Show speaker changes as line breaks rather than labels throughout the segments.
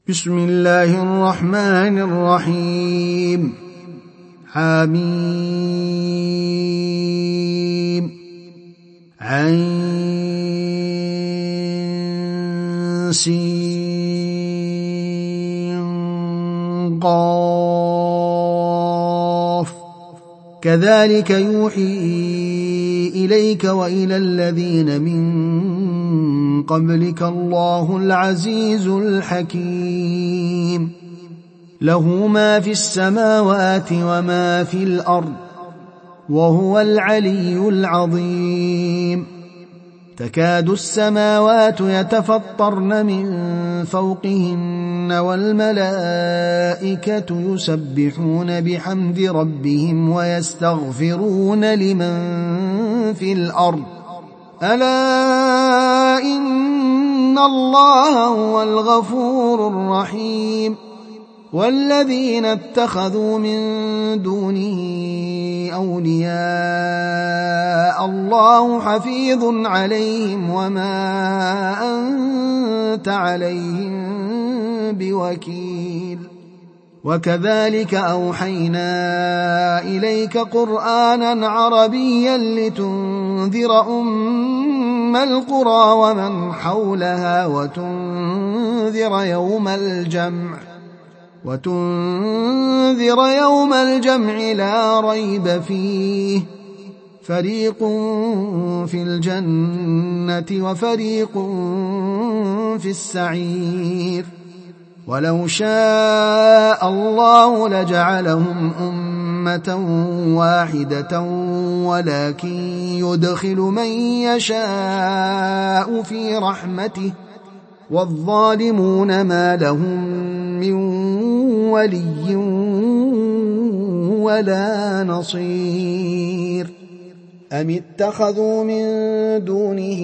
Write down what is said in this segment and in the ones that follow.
بسم الله الرحمن الرحيم. حميم عين سين قاف كذلك يوحي إليك وإلى الذين من قبلك الله العزيز الحكيم. له ما في السماوات وما في الأرض وهو العلي العظيم. تكاد السماوات يتفطرن من فوقهن والملائكة يسبحون بحمد ربهم ويستغفرون لمن في الأرض ألا إن الله هو الغفور الرحيم. والذين اتخذوا من دونه أولياء الله حفيظ عليهم وما أنت عليهم بوكيل. وكذلك أوحينا إليك قرآنا عربيا لتنذر أم القرى ومن حولها وتنذر يوم الجمع لا ريب فيه فريق في الجنة وفريق في السعير. ولو شاء الله لجعلهم أمة واحدة ولكن يدخل من يشاء في رحمته والظالمون ما لهم من ولي ولا نصير. أم اتخذوا من دونه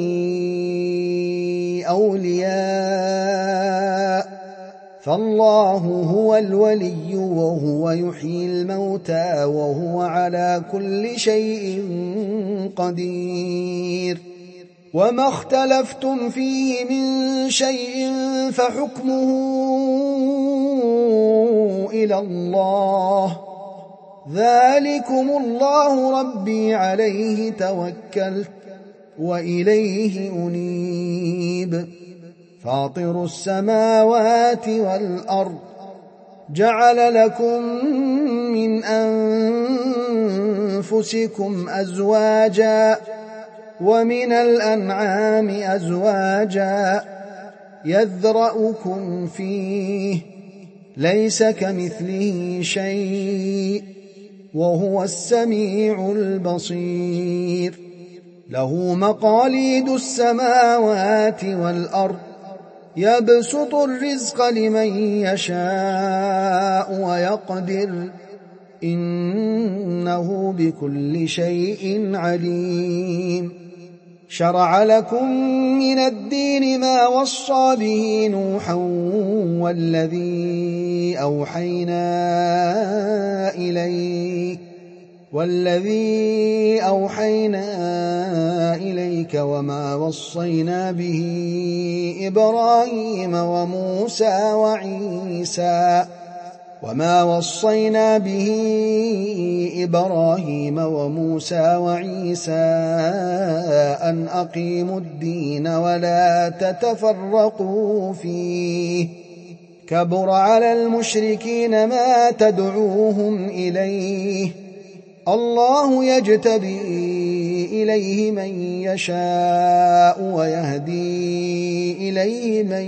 أولياء فالله هو الولي وهو يحيي الموتى وهو على كل شيء قدير. وما اختلفتم فيه من شيء فحكمه إلى الله ذلكم الله ربي عليه توكلت وإليه أنيب. فاطر السماوات والأرض جعل لكم من أنفسكم أزواجا ومن الأنعام أزواجا يذرأكم فيه ليس كمثله شيء وهو السميع البصير. له مقاليد السماوات والأرض يبسط الرزق لمن يشاء ويقدر إنه بكل شيء عليم. شرع لكم من الدين ما وصى به نوحا والذي أوحينا إليك وما وصينا به إبراهيم وموسى وعيسى أن أقيموا الدين ولا تتفرقوا فيه كبر على المشركين ما تدعوهم إليه الله يجتبي إليه من يشاء ويهدي إليه من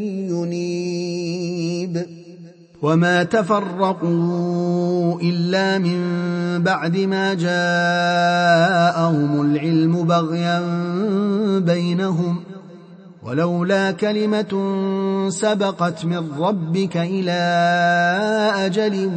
ينيب. وما تفرقوا إلا من بعد ما جاءهم العلم بغيا بينهم ولولا كلمة سبقت من ربك إلى أجل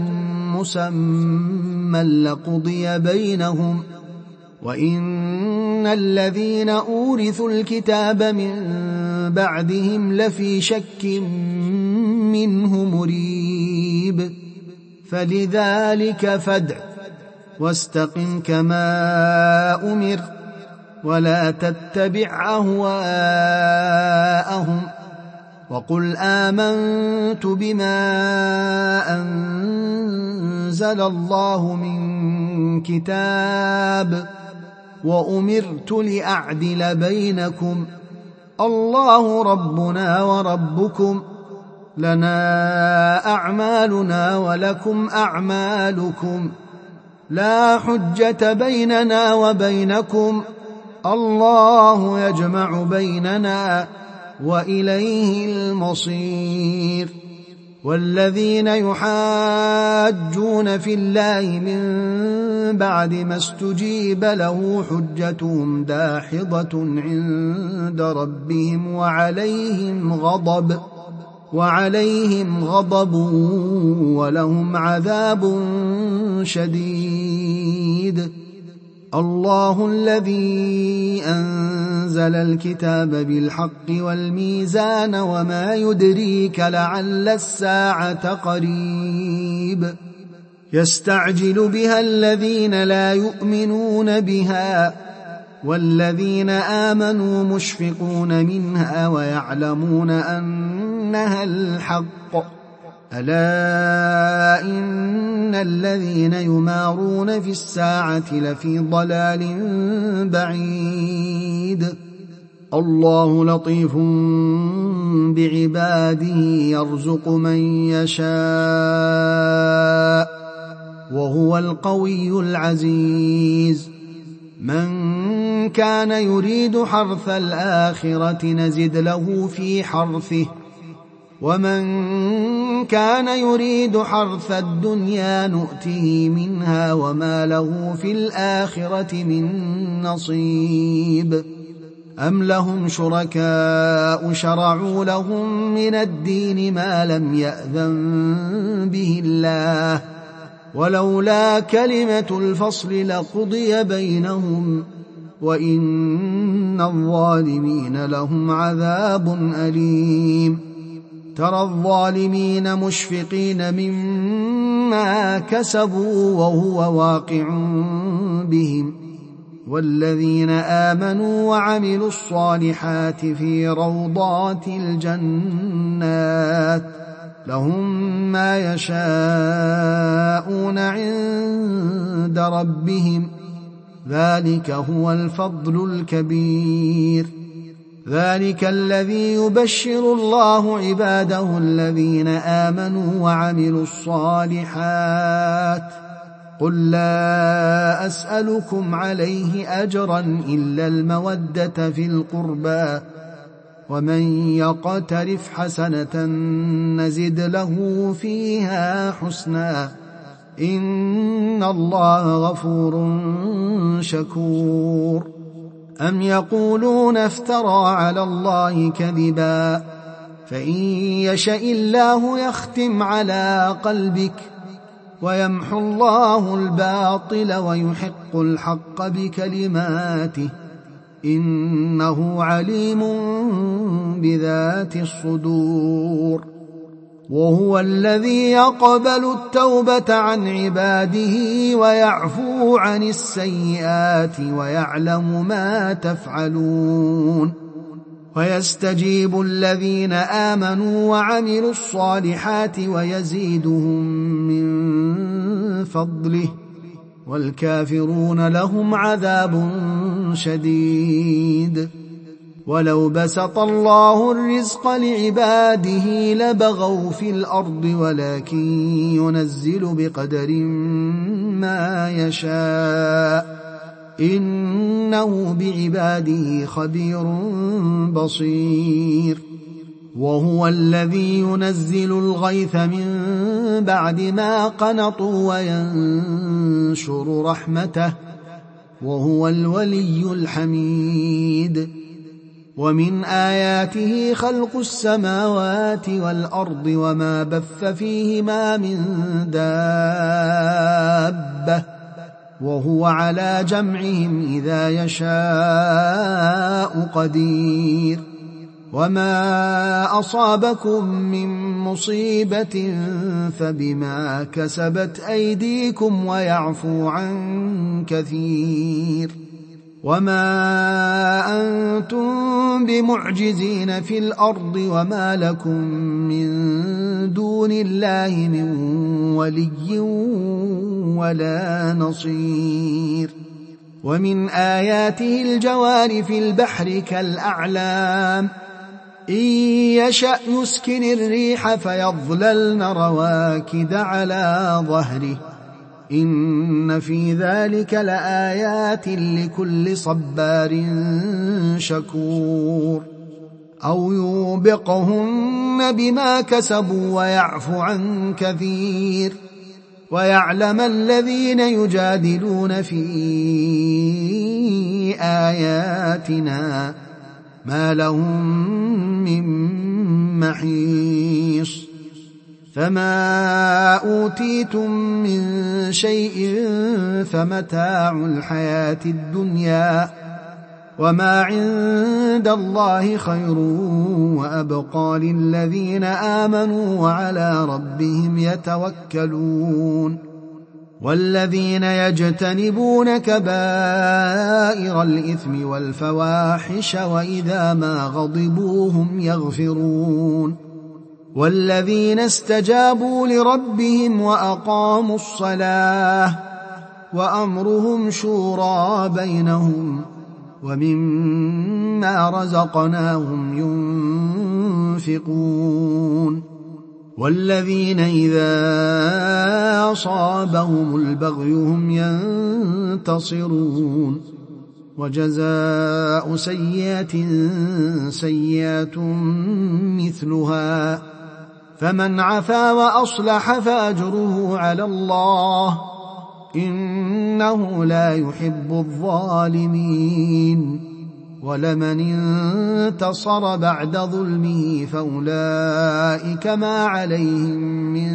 مسمى لقضي بينهم وإن الذين أورثوا الكتاب من بعدهم لفي شك منه مريب. فلذلك فادع واستقم كما أمر ولا تتبع أهواءهم وقل آمنت بما أنزل الله من كتاب وأمرت لأعدل بينكم الله ربنا وربكم لنا أعمالنا ولكم أعمالكم لا حجة بيننا وبينكم الله يجمع بيننا وإليه المصير. والذين يحاجون في الله من بعد ما استجيب له حجتهم داحضة عند ربهم وعليهم غضب ولهم عذاب شديد. الله الذي أنزل الكتاب بالحق والميزان وما يدريك لعل الساعة قريب يستعجل بها الذين لا يؤمنون بها والذين آمنوا مشفقون منها ويعلمون أنها الحق ألا إن الذين يمارون في الساعة لفي ضلال بعيد. الله لطيف بعباده يرزق من يشاء وهو القوي العزيز. من كان يريد حرث الآخرة نزد له في حرثه ومن كان يريد حرث الدنيا نؤته منها وما له في الآخرة من نصيب. أم لهم شركاء شرعوا لهم من الدين ما لم يأذن به الله ولولا كلمة الفصل لقضي بينهم وإن الظالمين لهم عذاب أليم. ترى الظالمين مشفقين مما كسبوا وهو واقع بهم والذين آمنوا وعملوا الصالحات في روضات الجنات لهم ما يشاءون عند ربهم ذلك هو الفضل الكبير. ذلك الذي يبشر الله عباده الذين آمنوا وعملوا الصالحات قل لا أسألكم عليه أجرا إلا المودة في القربى ومن يقترف حسنة نزد له فيها حسنا إن الله غفور شكور. أم يقولون افترى على الله كذبا فإن يشاء الله يختم على قلبك ويمحو الله الباطل ويحق الحق بكلماته إنه عليم بذات الصدور. وهو الذي يقبل التوبة عن عباده ويعفو عن السيئات ويعلم ما تفعلون ويستجيب الذين آمنوا وعملوا الصالحات ويزيدهم من فضله والكافرون لهم عذاب شديد. ولو بسط الله الرزق لعباده لبغوا في الأرض ولكن ينزل بقدر ما يشاء إنه بعباده خبير بصير. وهو الذي ينزل الغيث من بعد ما قنطوا وينشر رحمته وهو الولي الحميد. ومن آياته خلق السماوات والأرض وما بث فيهما من دابة وهو على جمعهم إذا يشاء قدير. وما أصابكم من مصيبة فبما كسبت أيديكم ويعفو عن كثير. وما أنتم بمعجزين في الأرض وما لكم من دون الله من ولي ولا نصير ومن آياته الجوار في البحر كالأعلام إن يشأ يسكن الريح فيظللن رواكد على ظهره إن في ذلك لآيات لكل صبار شكور أو يوبقهن بما كسبوا ويعفو عن كثير ويعلم الذين يجادلون في آياتنا ما لهم من محيص فما أوتيتم من شيء فمتاع الحياة الدنيا وما عند الله خير وأبقى للذين آمنوا وعلى ربهم يتوكلون والذين يجتنبون كبائر الإثم والفواحش وإذا ما غضبوا هم يغفرون والذين استجابوا لربهم وأقاموا الصلاة وأمرهم شورى بينهم ومما رزقناهم ينفقون والذين إذا أصابهم البغي هم ينتصرون وجزاء سيئة سيئة مثلها فمن عفا وأصلح فأجره على الله إنه لا يحب الظالمين ولمن انتصر بعد ظلمه فأولئك ما عليهم من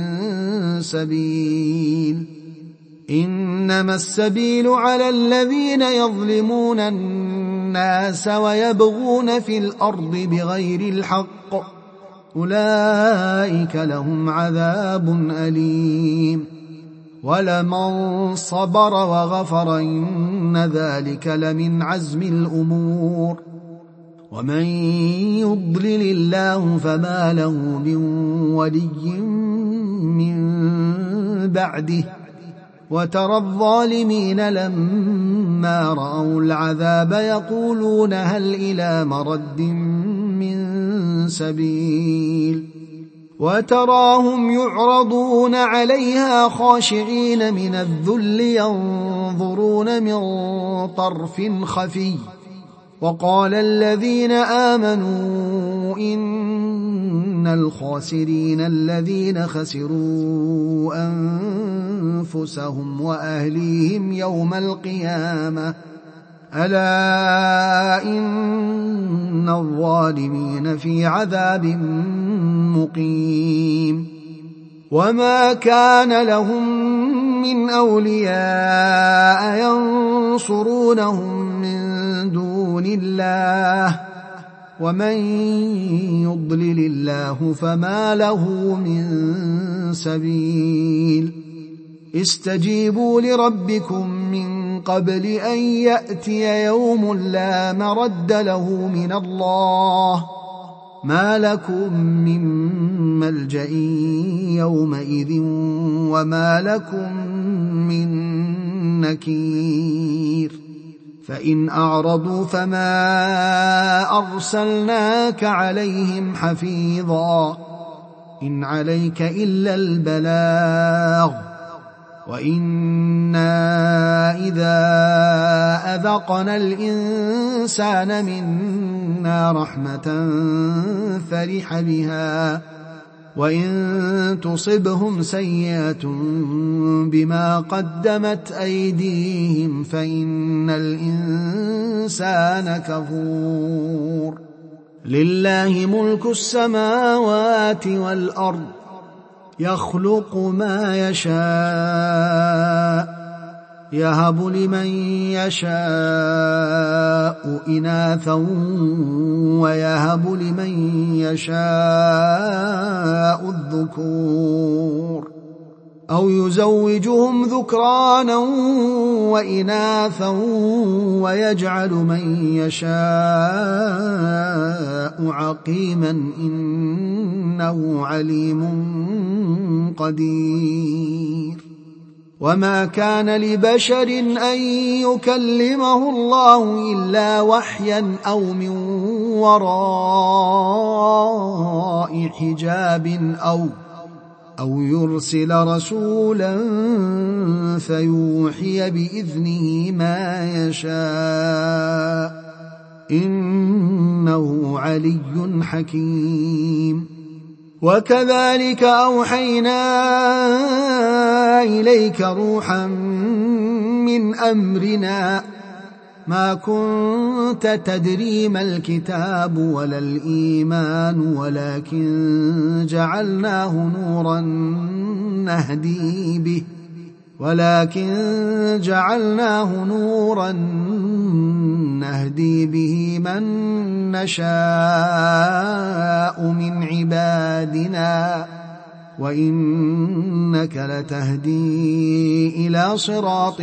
سبيل إنما السبيل على الذين يظلمون الناس ويبغون في الأرض بغير الحق أولئك لهم عذاب أليم ولمن صبر وغفر إن ذلك لمن عزم الأمور ومن يضلل الله فما له من ولي من بعده وترى الظالمين لما رأوا العذاب يقولون هل إلى مرد من سبيل وتراهم يعرضون عليها خاشعين من الذل ينظرون من طرف خفي وقال الذين آمنوا إن الخاسرين الذين خسروا أنفسهم وأهليهم يوم القيامة ألا إن الظالمين في عذاب مقيم وما كان لهم من أولياء ينصرونهم من دون الله ومن يضلل الله فما له من سبيل استجيبوا لربكم من قبل أن يأتي يوم لا مرد له من الله ما لكم من ملجأ يومئذ وما لكم من نكير فإن أعرضوا فما أرسلناك عليهم حفيظا إن عليك إلا البلاغ وإنا إذا أذقنا الإنسان منا رحمة فرح بها وإن تصبهم سيئة بما قدمت أيديهم فإن الإنسان كفور لله ملك السماوات والأرض يخلق ما يشاء يهب لمن يشاء إناثا ويهب لمن يشاء الذكور أو يزوجهم ذكرانا وإناثا ويجعل من يشاء عقيما إنه عليم قدير. وما كان لبشر أن يكلمه الله إلا وحيا أو من وراء حجاب أو يرسل رسولا فيوحي بإذنه ما يشاء إنه علي حكيم. وكذلك أوحينا إليك روحا من أمرنا ما كنت تدري ما الكتاب ولا الإيمان ولكن جعلناه نورا نهدي به من نشاء من عبادنا وإنك لتهدي إلى صراط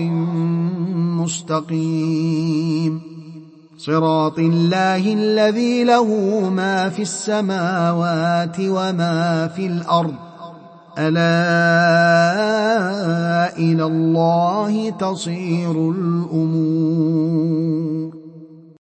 مستقيم صراط الله الذي له ما في السماوات وما في الأرض ألا إلى الله تصير الأمور.